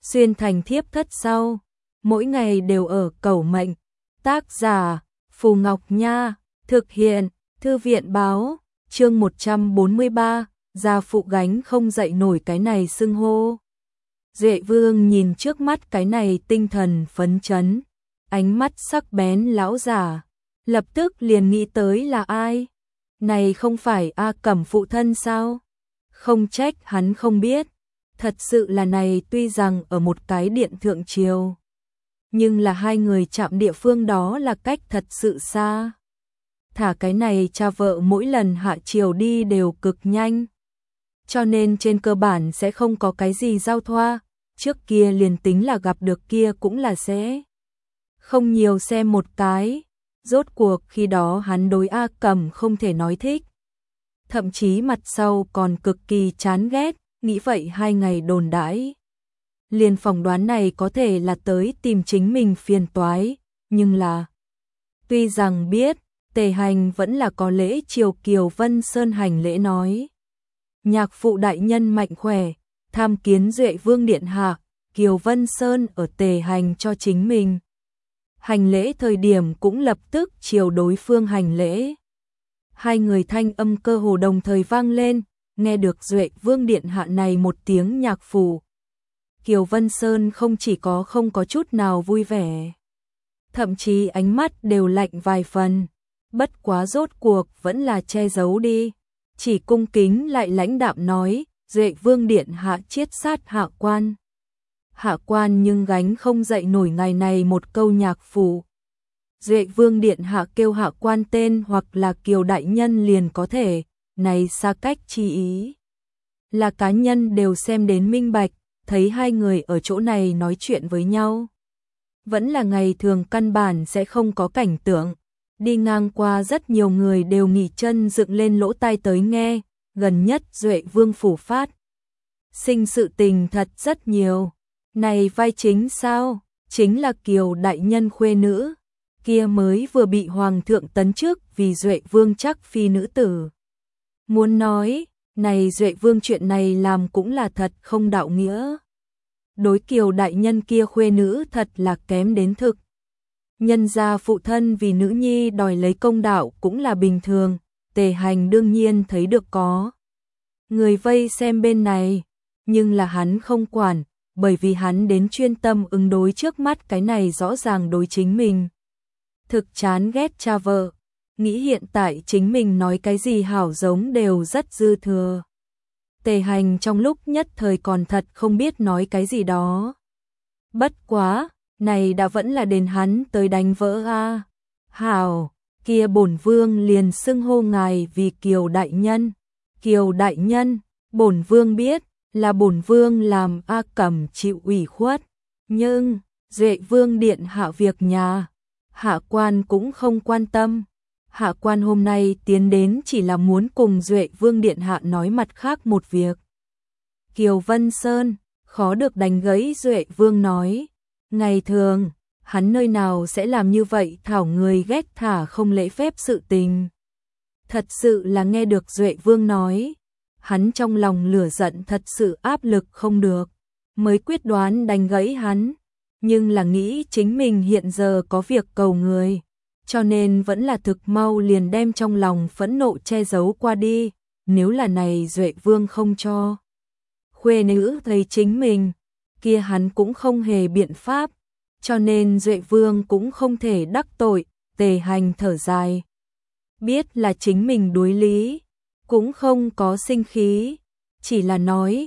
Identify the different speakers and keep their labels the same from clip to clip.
Speaker 1: xuyên thành thiếp thất sau, mỗi ngày đều ở cầu mệnh. Tác giả Phù Ngọc Nha, thực hiện Thư viện báo, chương 143, gia phụ gánh không dậy nổi cái này xưng hô. Duệ Vương nhìn trước mắt cái này tinh thần phấn chấn, ánh mắt sắc bén lão giả, lập tức liền nghĩ tới là ai? Này không phải A Cẩm phụ thân sao? Không trách hắn không biết, thật sự là này tuy rằng ở một cái điện thượng triều, nhưng là hai người chạm địa phương đó là cách thật sự xa. Thả cái này cha vợ mỗi lần hạ triều đi đều cực nhanh, cho nên trên cơ bản sẽ không có cái gì giao thoa, trước kia liền tính là gặp được kia cũng là sẽ không nhiều xem một cái. Rốt cuộc khi đó hắn đối A Cẩm không thể nói thích, thậm chí mặt sau còn cực kỳ chán ghét, nghĩ vậy hai ngày đồn đãi, liền phỏng đoán này có thể là tới tìm chính mình phiền toái, nhưng là tuy rằng biết, Tề Hành vẫn là có lễ chiều Kiều Vân Sơn hành lễ nói: nhạc phụ đại nhân mạnh khỏe, tham kiến Duệ Vương điện hạ. Kiều Vân Sơn ở Tề Hành cho chính mình hành lễ thời điểm cũng lập tức chiều đối phương hành lễ. Hai người thanh âm cơ hồ đồng thời vang lên, nghe được Duệ Vương điện hạ này một tiếng nhạc phụ, Kiều Vân Sơn không chỉ không có chút nào vui vẻ, thậm chí ánh mắt đều lạnh vài phần, bất quá rốt cuộc vẫn là che giấu đi, chỉ cung kính lại lãnh đạm nói: Duệ Vương điện hạ chiết sát hạ quan. Hạ quan nhưng gánh không dậy nổi ngày này một câu nhạc phụ. Duệ Vương điện hạ kêu hạ quan tên hoặc là Kiều đại nhân liền có thể, này xa cách chi ý. Là cá nhân đều xem đến minh bạch, thấy hai người ở chỗ này nói chuyện với nhau. Vẫn là ngày thường căn bản sẽ không có cảnh tượng, đi ngang qua rất nhiều người đều nghỉ chân dựng lên lỗ tai tới nghe, gần nhất Duệ Vương phủ phát sinh sự tình thật rất nhiều. Này vai chính sao? Chính là Kiều đại nhân khuê nữ, kia mới vừa bị hoàng thượng tấn chức vì Duệ Vương chắc phi nữ tử. Muốn nói, này Duệ Vương chuyện này làm cũng là thật không đạo nghĩa. Đối Kiều đại nhân kia khuê nữ thật là kém đến thực. Nhân gia phụ thân vì nữ nhi đòi lấy công đạo cũng là bình thường, Tề Hành đương nhiên thấy được có người vây xem bên này, nhưng là hắn không quản, bởi vì hắn đến chuyên tâm ứng đối trước mắt cái này rõ ràng đối chính mình thực chán ghét cha vợ, nghĩ hiện tại chính mình nói cái gì hảo giống đều rất dư thừa. Tề Hành trong lúc nhất thời còn thật không biết nói cái gì đó. Bất quá, này đã vẫn là đến hắn tới đánh vỡ a. Hảo, kia bổn vương liền xưng hô ngài vì Kiều đại nhân. Kiều đại nhân, bổn vương biết là bổn vương làm A Cẩm chịu ủy khuất, nhưng Duệ Vương điện hạ việc nhà, hạ quan cũng không quan tâm. Hạ quan hôm nay tiến đến chỉ là muốn cùng Duệ Vương điện hạ nói mặt khác một việc. Kiều Vân Sơn khó được đánh gãy Duệ Vương nói, ngày thường hắn nơi nào sẽ làm như vậy thảo người ghét thả không lễ phép sự tình. Thật sự là nghe được Duệ Vương nói, hắn trong lòng lửa giận thật sự áp lực không được, mới quyết đoán đánh gãy hắn, nhưng là nghĩ chính mình hiện giờ có việc cầu người, cho nên vẫn là thực mau liền đem trong lòng phẫn nộ che giấu qua đi, nếu là này Duệ Vương không cho khuê nữ thấy chính mình, kia hắn cũng không hề biện pháp, cho nên Duệ Vương cũng không thể đắc tội. Tề Hành thở dài, biết là chính mình đối lý, cũng không có sinh khí, chỉ là nói,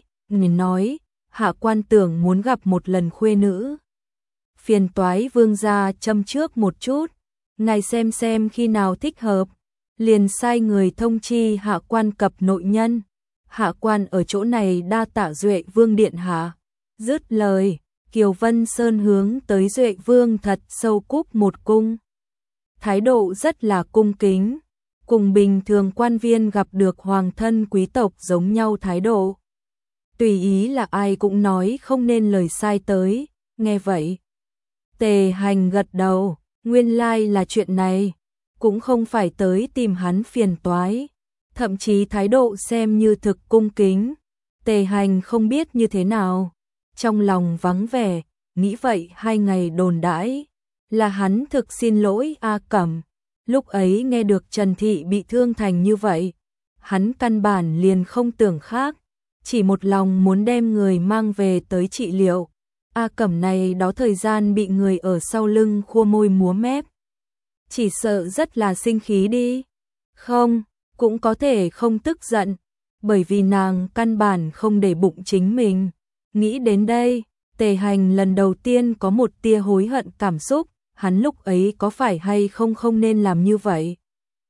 Speaker 1: hạ quan tưởng muốn gặp một lần khuê nữ. Phiền toái Vương gia châm trước một chút, ngài xem khi nào thích hợp, liền sai người thông chi hạ quan cập nội nhân. Hạ quan ở chỗ này đa tạ Duệ Vương điện hạ. Dứt lời, Kiều Vân Sơn hướng tới Duệ Vương thật sâu cúc một cung. Thái độ rất là cung kính, cùng bình thường quan viên gặp được hoàng thân quý tộc giống nhau thái độ. Tùy ý là ai cũng nói không nên lời sai tới, nghe vậy. Tề Hành gật đầu, nguyên lai là chuyện này, cũng không phải tới tìm hắn phiền toái, thậm chí thái độ xem như thực cung kính. Tề Hành không biết như thế nào, trong lòng vắng vẻ, nghĩ vậy 2 ngày đồn đãi, là hắn thực xin lỗi A Cẩm. Lúc ấy nghe được Trần Thị bị thương thành như vậy, hắn căn bản liền không tưởng khác, chỉ một lòng muốn đem người mang về tới trị liệu. A Cẩm này đó thời gian bị người ở sau lưng khua môi múa mép, chỉ sợ rất là sinh khí đi. Không, cũng có thể không tức giận, bởi vì nàng căn bản không để bụng chính mình. Nghĩ đến đây, Tề Hành lần đầu tiên có một tia hối hận cảm xúc, hắn lúc ấy có phải hay không nên làm như vậy.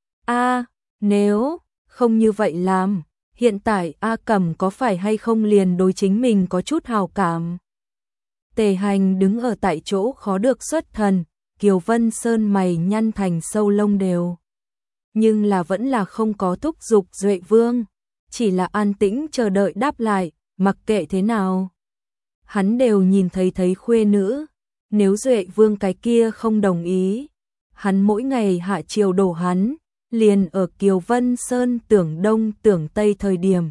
Speaker 1: Nếu không như vậy làm, hiện tại A Cẩm có phải hay không liền đối chính mình có chút hào cảm. Tề Hành đứng ở tại chỗ khó được xuất thần, Kiều Vân Sơn mày nhăn thành sâu lông đều. Nhưng là vẫn là không có thúc giục Duệ Vương, chỉ là an tĩnh chờ đợi đáp lại, mặc kệ thế nào. Hắn đều nhìn thấy khuê nữ, nếu Duệ Vương cái kia không đồng ý, hắn mỗi ngày hạ chiều đổ hắn, liền ở Kiều Vân Sơn tưởng đông tưởng tây thời điểm.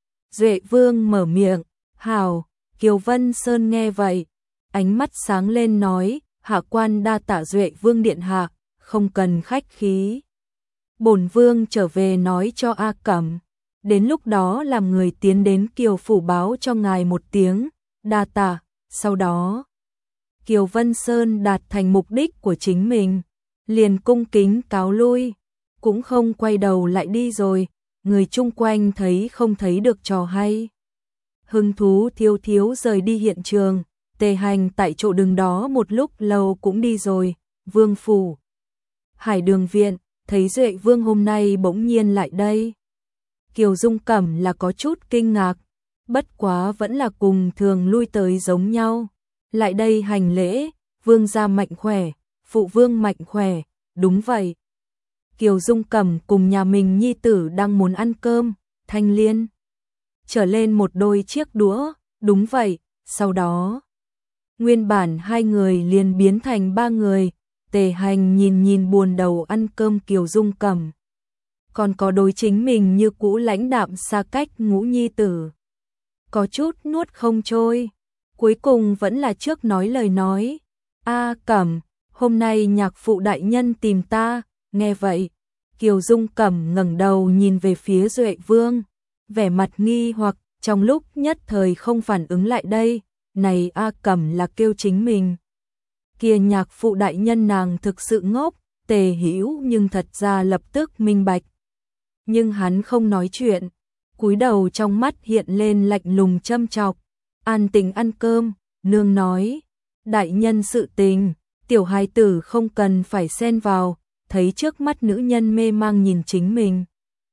Speaker 1: Duệ Vương mở miệng, hảo. Kiều Vân Sơn nghe vậy, ánh mắt sáng lên nói, hạ quan đa tạ Duệ Vương điện hạ, không cần khách khí. Bổn vương trở về nói cho A Cẩm, đến lúc đó làm người tiến đến Kiều phủ báo cho ngài một tiếng, đa tạ. Sau đó, Kiều Vân Sơn đạt thành mục đích của chính mình, liền cung kính cáo lui, cũng không quay đầu lại đi rồi, người chung quanh thấy không thấy được trò hay. Hứng thú thiếu rời đi hiện trường, Tề Hành tại chỗ đứng đó một lúc lâu cũng đi rồi, Vương phủ. Hải Đường viện, thấy Duệ Vương hôm nay bỗng nhiên lại đây. Kiều Dung Cẩm là có chút kinh ngạc, bất quá vẫn là cùng thường lui tới giống nhau. Lại đây hành lễ, vương gia mạnh khỏe, phụ vương mạnh khỏe, đúng vậy. Kiều Dung Cẩm cùng nhà mình nhi tử đang muốn ăn cơm, Thanh Liên trở lên một đôi chiếc đũa, đúng vậy, sau đó nguyên bản 2 người liền biến thành 3 người. Tề Hành nhìn buồn đầu ăn cơm Kiều Dung Cẩm, còn có đối chính mình như cũ lãnh đạm xa cách ngũ nhi tử, có chút nuốt không trôi, cuối cùng vẫn là trước nói lời nói. A Cẩm, hôm nay nhạc phụ đại nhân tìm ta. Nghe vậy, Kiều Dung Cẩm ngẩng đầu nhìn về phía Duệ Vương, vẻ mặt nghi hoặc, trong lúc nhất thời không phản ứng lại đây, này A Cẩm là kêu chính mình. Kia nhạc phụ đại nhân nàng thực sự ngốc, Tề Hữu nhưng thật ra lập tức minh bạch. Nhưng hắn không nói chuyện, cúi đầu trong mắt hiện lên lạnh lùng châm chọc. An tình ăn cơm, nương nói, đại nhân sự tình, tiểu hài tử không cần phải xen vào. Thấy trước mắt nữ nhân mê mang nhìn chính mình,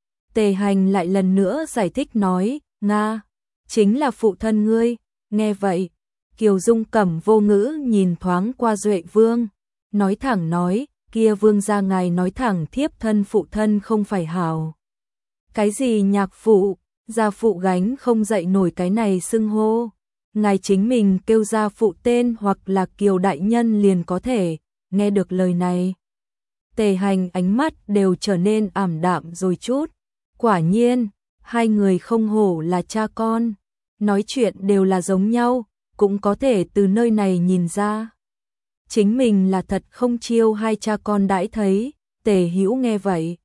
Speaker 1: Tề Hành lại lần nữa giải thích nói, Nga, chính là phụ thân ngươi. Nghe vậy, Kiều Dung Cẩm vô ngữ nhìn thoáng qua Duệ Vương, nói thẳng nói, kia vương gia ngài nói thẳng thiếp thân phụ thân không phải hảo. Cái gì nhạc phụ, gia phụ gánh không dậy nổi cái này xưng hô, ngài chính mình kêu gia phụ tên hoặc là Kiều đại nhân liền có thể. Nghe được lời này, Tề Hành ánh mắt đều trở nên ảm đạm rồi chút. Quả nhiên, 2 người không hổ là cha con, nói chuyện đều là giống nhau, cũng có thể từ nơi này nhìn ra. Chính mình là thật không chiêu 2 cha con đãi thấy. Tề Hữu nghe vậy,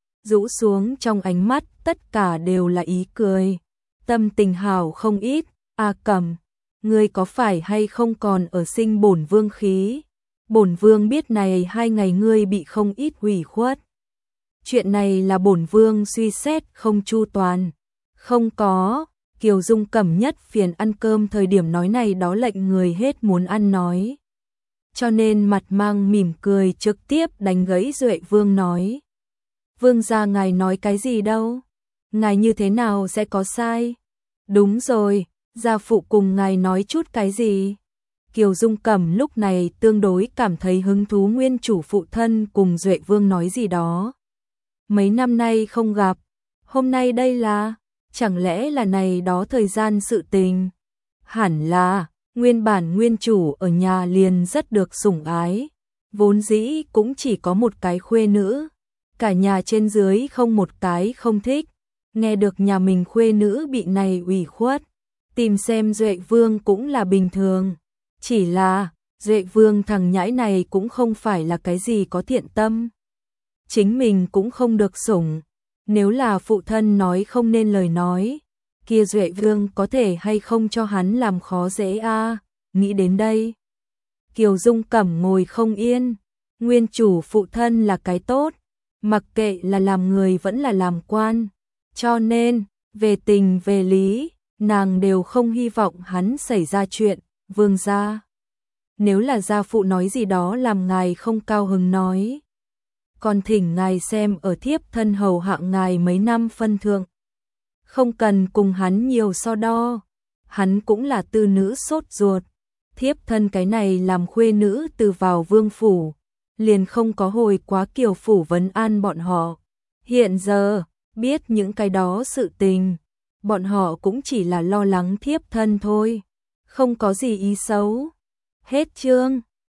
Speaker 1: rũ xuống trong ánh mắt tất cả đều là ý cười, tâm tình hảo không ít. A Cẩm, ngươi có phải hay không còn ở sinh bổn vương khí? Bổn vương biết này 2 ngày ngươi bị không ít hủy khuất. Chuyện này là bổn vương suy xét không chu toàn. Không có, Kiều Dung Cẩm nhất phiền ăn cơm thời điểm nói này đó lệnh người hết muốn ăn nói. Cho nên mặt mang mỉm cười trực tiếp đánh gãy Duệ Vương nói. Vương gia ngài nói cái gì đâu? Ngài như thế nào sẽ có sai? Đúng rồi, gia phụ cùng ngài nói chút cái gì? Kiều Dung Cẩm lúc này tương đối cảm thấy hứng thú nguyên chủ phụ thân cùng Duệ Vương nói gì đó. Mấy năm nay không gặp, hôm nay đây là, chẳng lẽ là này đó thời gian sự tình? Hẳn là, nguyên bản nguyên chủ ở nhà liền rất được sủng ái, vốn dĩ cũng chỉ có một cái khuê nữ, cả nhà trên dưới không một cái không thích, nghe được nhà mình khuê nữ bị này ủy khuất, tìm xem Duệ Vương cũng là bình thường. Chỉ là, Duệ Vương thằng nhãi này cũng không phải là cái gì có thiện tâm. Chính mình cũng không được sủng. Nếu là phụ thân nói không nên lời nói, kia Duệ Vương có thể hay không cho hắn làm khó dễ a? Nghĩ đến đây, Kiều Dung Cẩm ngồi không yên. Nguyên chủ phụ thân là cái tốt, mặc kệ là làm người vẫn là làm quan. Cho nên, về tình về lý, nàng đều không hy vọng hắn xảy ra chuyện. Vương gia, nếu là gia phụ nói gì đó làm ngài không cao hứng nói, còn thỉnh ngài xem ở thiếp thân hầu hạ ngài mấy năm phân thượng. Không cần cùng hắn nhiều so đo, hắn cũng là tư nữ sốt ruột. Thiếp thân cái này làm khuê nữ từ vào vương phủ, liền không có hồi quá Kiều phủ vấn an bọn họ. Hiện giờ, biết những cái đó sự tình, bọn họ cũng chỉ là lo lắng thiếp thân thôi, không có gì ý xấu. Hết chương.